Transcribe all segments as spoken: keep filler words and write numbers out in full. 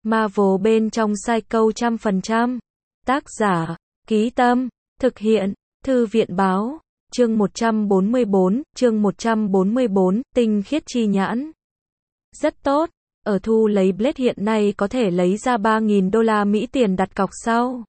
Marvel bên trong Psycho trăm phần trăm. Tác giả, Ký Tâm, thực hiện, Thư viện Báo, chương một trăm bốn mươi bốn, chương một trăm bốn mươi bốn, tinh khiết chi nhãn. Rất tốt, ở thu lấy Blade hiện nay có thể lấy ra ba nghìn đô la Mỹ tiền đặt cọc sau.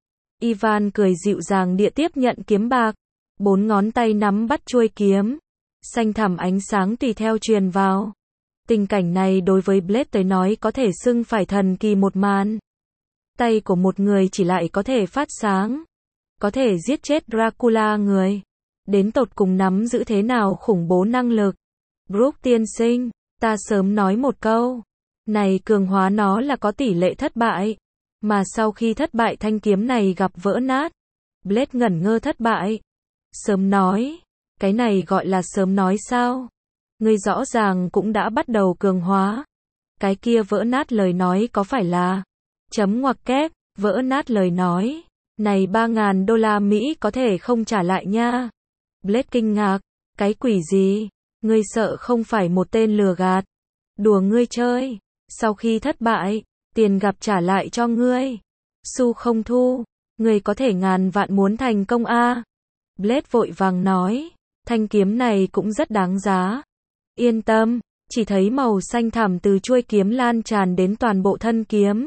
Ivan cười dịu dàng địa tiếp nhận kiếm bạc, bốn ngón tay nắm bắt chuôi kiếm, xanh thẳm ánh sáng tùy theo truyền vào. Tình cảnh này đối với Blade tới nói có thể xưng phải thần kỳ một màn. Tay của một người chỉ lại có thể phát sáng, có thể giết chết Dracula người. Đến tột cùng nắm giữ thế nào khủng bố năng lực. Brooke tiên sinh, ta sớm nói một câu. Này cường hóa nó là có tỷ lệ thất bại. Mà sau khi thất bại thanh kiếm này gặp vỡ nát. Blade ngẩn ngơ thất bại. Sớm nói. Cái này gọi là sớm nói sao? Ngươi rõ ràng cũng đã bắt đầu cường hóa. Cái kia vỡ nát lời nói có phải là... Chấm ngoặc kép, vỡ nát lời nói. Này ba ngàn đô la Mỹ có thể không trả lại nha. Blade kinh ngạc. Cái quỷ gì? Ngươi sợ không phải một tên lừa gạt. Đùa ngươi chơi. Sau khi thất bại, tiền gặp trả lại cho ngươi. Xu không thu. Ngươi có thể ngàn vạn muốn thành công a. Blade vội vàng nói. Thanh kiếm này cũng rất đáng giá. Yên tâm. Chỉ thấy màu xanh thẳm từ chuôi kiếm lan tràn đến toàn bộ thân kiếm.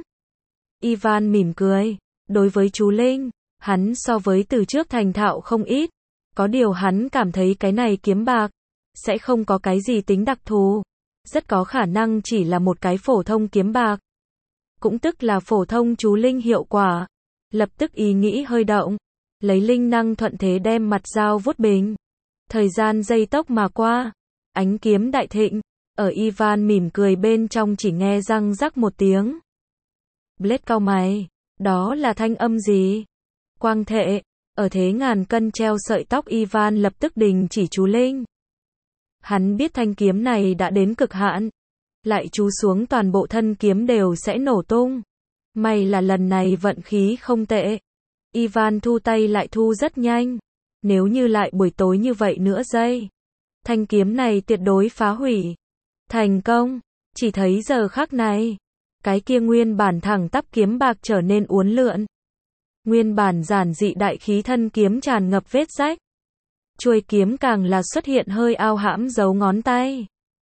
Ivan mỉm cười. Đối với chú Linh, hắn so với từ trước thành thạo không ít. Có điều hắn cảm thấy cái này kiếm bạc sẽ không có cái gì tính đặc thù. Rất có khả năng chỉ là một cái phổ thông kiếm bạc. Cũng tức là phổ thông chú Linh hiệu quả. Lập tức ý nghĩ hơi động. Lấy linh năng thuận thế đem mặt dao vuốt bình. Thời gian giây tốc mà qua. Ánh kiếm đại thịnh. Ở Ivan mỉm cười bên trong chỉ nghe răng rắc một tiếng. Blade cau mày. Đó là thanh âm gì? Quang thệ. Ở thế ngàn cân treo sợi tóc Ivan lập tức đình chỉ chú Linh. Hắn biết thanh kiếm này đã đến cực hạn. Lại chú xuống toàn bộ thân kiếm đều sẽ nổ tung. May là lần này vận khí không tệ. Ivan thu tay lại thu rất nhanh. Nếu như lại buổi tối như vậy nữa giây. Thanh kiếm này tuyệt đối phá hủy. Thành công. Chỉ thấy giờ khắc này. Cái kia nguyên bản thẳng tắp kiếm bạc trở nên uốn lượn. Nguyên bản giản dị đại khí thân kiếm tràn ngập vết rách. Chuôi kiếm càng là xuất hiện hơi ao hãm dấu ngón tay.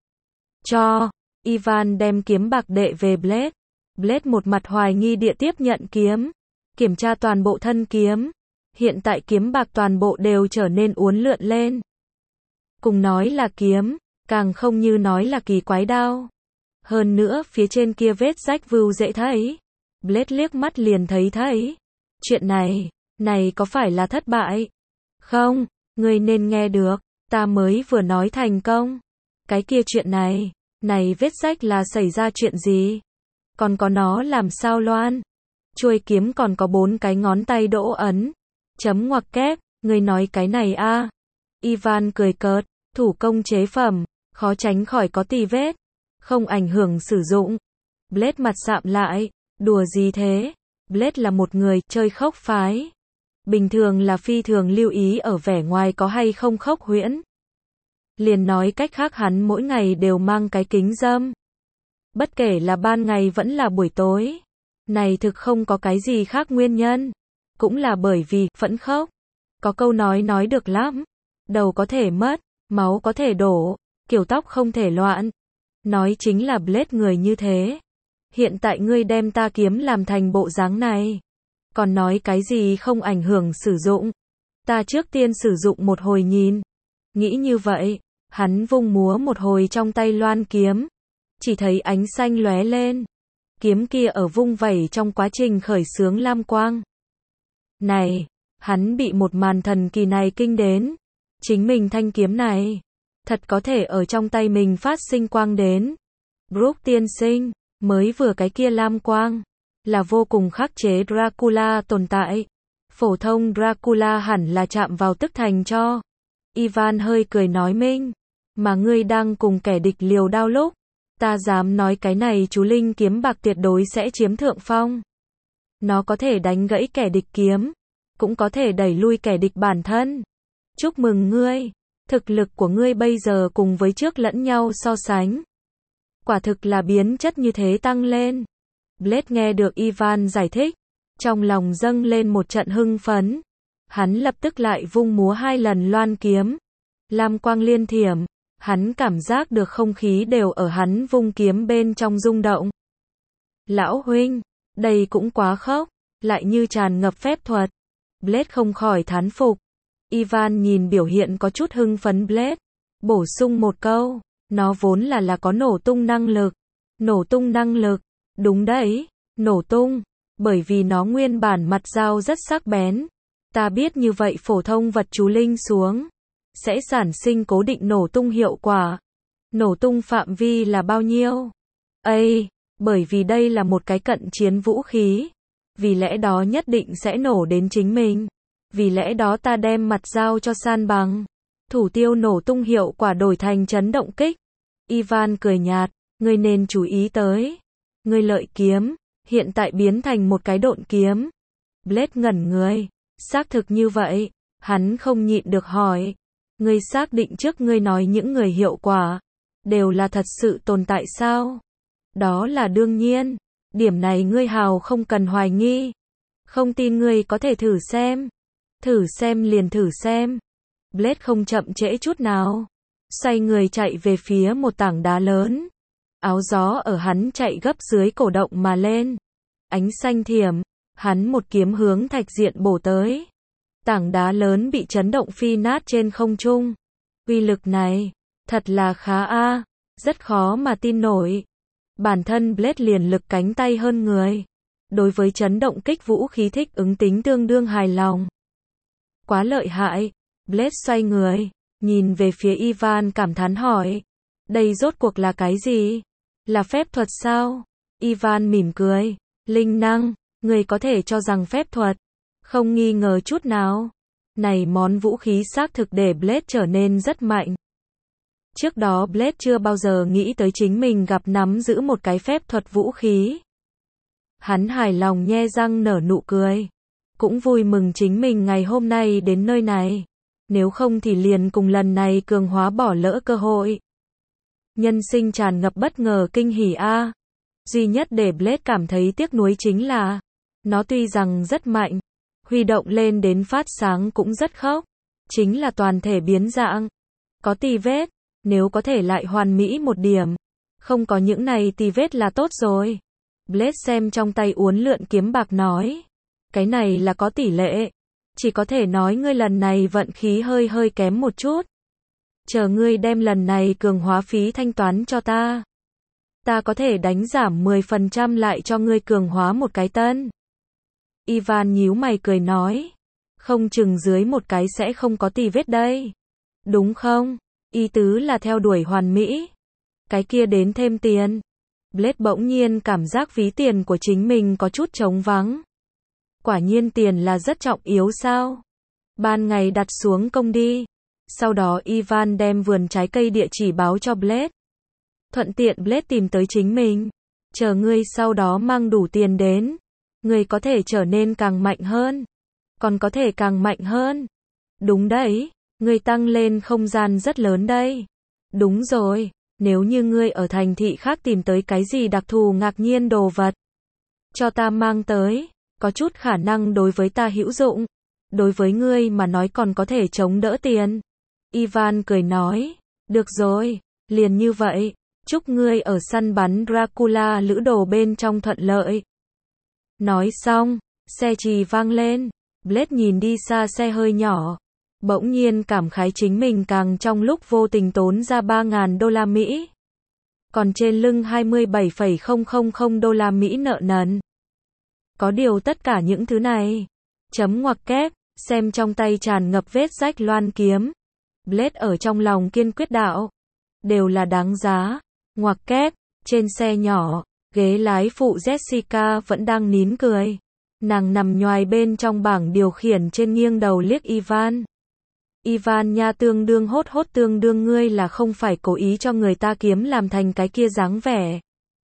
Cho. Ivan đem kiếm bạc đệ về Blade. Blade một mặt hoài nghi địa tiếp nhận kiếm. Kiểm tra toàn bộ thân kiếm. Hiện tại kiếm bạc toàn bộ đều trở nên uốn lượn lên. Cùng nói là kiếm, càng không như nói là kỳ quái đao. Hơn nữa phía trên kia vết rách vưu dễ thấy. Blade liếc mắt liền thấy thấy. Chuyện này, này có phải là thất bại? Không, ngươi nên nghe được. Ta mới vừa nói thành công. Cái kia chuyện này, này vết rách là xảy ra chuyện gì? Còn có nó làm sao loan? Chuôi kiếm còn có bốn cái ngón tay đỗ ấn. Chấm ngoặc kép, ngươi nói cái này a? Ivan cười cợt, thủ công chế phẩm, khó tránh khỏi có tì vết. Không ảnh hưởng sử dụng. Blade mặt sạm lại, đùa gì thế? Blade là một người chơi khốc phái. Bình thường là phi thường lưu ý ở vẻ ngoài có hay không khốc huyễn. Liền nói cách khác hắn mỗi ngày đều mang cái kính râm. Bất kể là ban ngày vẫn là buổi tối. Này thực không có cái gì khác nguyên nhân. Cũng là bởi vì phẫn khốc. Có câu nói nói được lắm. Đầu có thể mất, máu có thể đổ, kiểu tóc không thể loạn. Nói chính là Blade người như thế. Hiện tại ngươi đem ta kiếm làm thành bộ dáng này. Còn nói cái gì không ảnh hưởng sử dụng. Ta trước tiên sử dụng một hồi nhìn. Nghĩ như vậy, hắn vung múa một hồi trong tay loan kiếm. Chỉ thấy ánh xanh lóe lên. Kiếm kia ở vung vẩy trong quá trình khởi xướng lam quang. Này, hắn bị một màn thần kỳ này kinh đến. Chính mình thanh kiếm này. Thật có thể ở trong tay mình phát sinh quang đến. Brooke tiên sinh, mới vừa cái kia lam quang, là vô cùng khắc chế Dracula tồn tại. Phổ thông Dracula hẳn là chạm vào tức thành cho. Ivan hơi cười nói minh, mà ngươi đang cùng kẻ địch liều đao lúc. Ta dám nói cái này chú Linh kiếm bạc tuyệt đối sẽ chiếm thượng phong. Nó có thể đánh gãy kẻ địch kiếm, cũng có thể đẩy lui kẻ địch bản thân. Chúc mừng ngươi. Thực lực của ngươi bây giờ cùng với trước lẫn nhau so sánh. Quả thực là biến chất như thế tăng lên. Blade nghe được Ivan giải thích, trong lòng dâng lên một trận hưng phấn. Hắn lập tức lại vung múa hai lần loan kiếm. Lam quang liên thiểm, hắn cảm giác được không khí đều ở hắn vung kiếm bên trong rung động. Lão huynh, đây cũng quá khốc, lại như tràn ngập phép thuật. Blade không khỏi thán phục. Ivan nhìn biểu hiện có chút hưng phấn Blade, bổ sung một câu, nó vốn là là có nổ tung năng lực. Nổ tung năng lực, đúng đấy, nổ tung, bởi vì nó nguyên bản mặt dao rất sắc bén. Ta biết như vậy phổ thông vật chú linh xuống, sẽ sản sinh cố định nổ tung hiệu quả. Nổ tung phạm vi là bao nhiêu? Ây, bởi vì đây là một cái cận chiến vũ khí. Vì lẽ đó nhất định sẽ nổ đến chính mình. Vì lẽ đó ta đem mặt dao cho san bằng. Thủ tiêu nổ tung hiệu quả đổi thành chấn động kích. Ivan cười nhạt, ngươi nên chú ý tới. Ngươi lợi kiếm, hiện tại biến thành một cái độn kiếm. Blade ngẩn người, xác thực như vậy. Hắn không nhịn được hỏi. Ngươi xác định trước ngươi nói những người hiệu quả, đều là thật sự tồn tại sao? Đó là đương nhiên. Điểm này ngươi hào không cần hoài nghi. Không tin ngươi có thể thử xem. Thử xem liền thử xem. Blade không chậm trễ chút nào. Xoay người chạy về phía một tảng đá lớn. Áo gió ở hắn chạy gấp dưới cổ động mà lên. Ánh xanh thiểm, hắn một kiếm hướng thạch diện bổ tới. Tảng đá lớn bị chấn động phi nát trên không trung. Uy lực này, thật là khá a, rất khó mà tin nổi. Bản thân Blade liền lực cánh tay hơn người. Đối với chấn động kích vũ khí thích ứng tính tương đương hài lòng. Quá lợi hại. Blade xoay người, nhìn về phía Ivan cảm thán hỏi. Đây rốt cuộc là cái gì? Là phép thuật sao? Ivan mỉm cười. Linh năng, người có thể cho rằng phép thuật. Không nghi ngờ chút nào. Này món vũ khí xác thực để Blade trở nên rất mạnh. Trước đó Blade chưa bao giờ nghĩ tới chính mình gặp nắm giữ một cái phép thuật vũ khí. Hắn hài lòng nhe răng nở nụ cười. Cũng vui mừng chính mình ngày hôm nay đến nơi này. Nếu không thì liền cùng lần này cường hóa bỏ lỡ cơ hội. Nhân sinh tràn ngập bất ngờ kinh hỉ a. Duy nhất để Blade cảm thấy tiếc nuối chính là, nó tuy rằng rất mạnh, huy động lên đến phát sáng cũng rất khốc. Chính là toàn thể biến dạng. Có tì vết, nếu có thể lại hoàn mỹ một điểm. Không có những này tì vết là tốt rồi. Blade xem trong tay uốn lượn kiếm bạc nói. Cái này là có tỷ lệ. Chỉ có thể nói ngươi lần này vận khí hơi hơi kém một chút. Chờ ngươi đem lần này cường hóa phí thanh toán cho ta. Ta có thể đánh giảm mười phần trăm lại cho ngươi cường hóa một cái tân. Ivan nhíu mày cười nói. Không chừng dưới một cái sẽ không có tì vết đây. Đúng không? Ý tứ là theo đuổi hoàn mỹ. Cái kia đến thêm tiền. Blade bỗng nhiên cảm giác ví tiền của chính mình có chút trống vắng. Quả nhiên tiền là rất trọng yếu sao? Ban ngày đặt xuống công đi. Sau đó Ivan đem vườn trái cây địa chỉ báo cho Blade. Thuận tiện Blade tìm tới chính mình. Chờ ngươi sau đó mang đủ tiền đến. Ngươi có thể trở nên càng mạnh hơn. Còn có thể càng mạnh hơn. Đúng đấy. Ngươi tăng lên không gian rất lớn đây. Đúng rồi. Nếu như ngươi ở thành thị khác tìm tới cái gì đặc thù ngạc nhiên đồ vật. Cho ta mang tới. Có chút khả năng đối với ta hữu dụng. Đối với ngươi mà nói còn có thể chống đỡ tiền. Ivan cười nói. Được rồi. Liền như vậy. Chúc ngươi ở săn bắn Dracula lữ đồ bên trong thuận lợi. Nói xong. Xe chì vang lên. Blade nhìn đi xa xe hơi nhỏ. Bỗng nhiên cảm khái chính mình càng trong lúc vô tình tốn ra ba nghìn đô la Mỹ. Còn trên lưng hai mươi bảy phẩy không không không đô la Mỹ nợ nần. Có điều tất cả những thứ này. Chấm ngoặc kép, xem trong tay tràn ngập vết rách loan kiếm. Blade ở trong lòng kiên quyết đạo. Đều là đáng giá. Ngoặc kép, trên xe nhỏ, ghế lái phụ Jessica vẫn đang nín cười. Nàng nằm nhoài bên trong bảng điều khiển trên nghiêng đầu liếc Ivan. Ivan nha tương đương hốt hốt tương đương ngươi là không phải cố ý cho người ta kiếm làm thành cái kia dáng vẻ.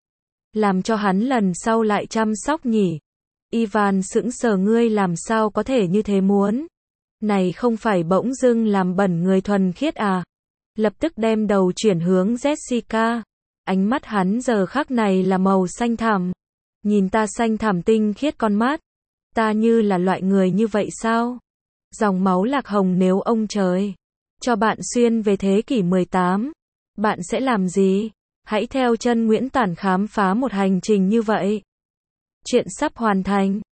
Làm cho hắn lần sau lại chăm sóc nhỉ. Ivan sững sờ ngươi làm sao có thể như thế muốn. Này không phải bỗng dưng làm bẩn người thuần khiết à. Lập tức đem đầu chuyển hướng Jessica. Ánh mắt hắn giờ khắc này là màu xanh thẳm. Nhìn ta xanh thẳm tinh khiết con mắt. Ta như là loại người như vậy sao? Dòng máu lạc hồng nếu ông trời cho bạn xuyên về thế kỷ mười tám, bạn sẽ làm gì? Hãy theo chân Nguyễn Tản khám phá một hành trình như vậy. Chuyện sắp hoàn thành.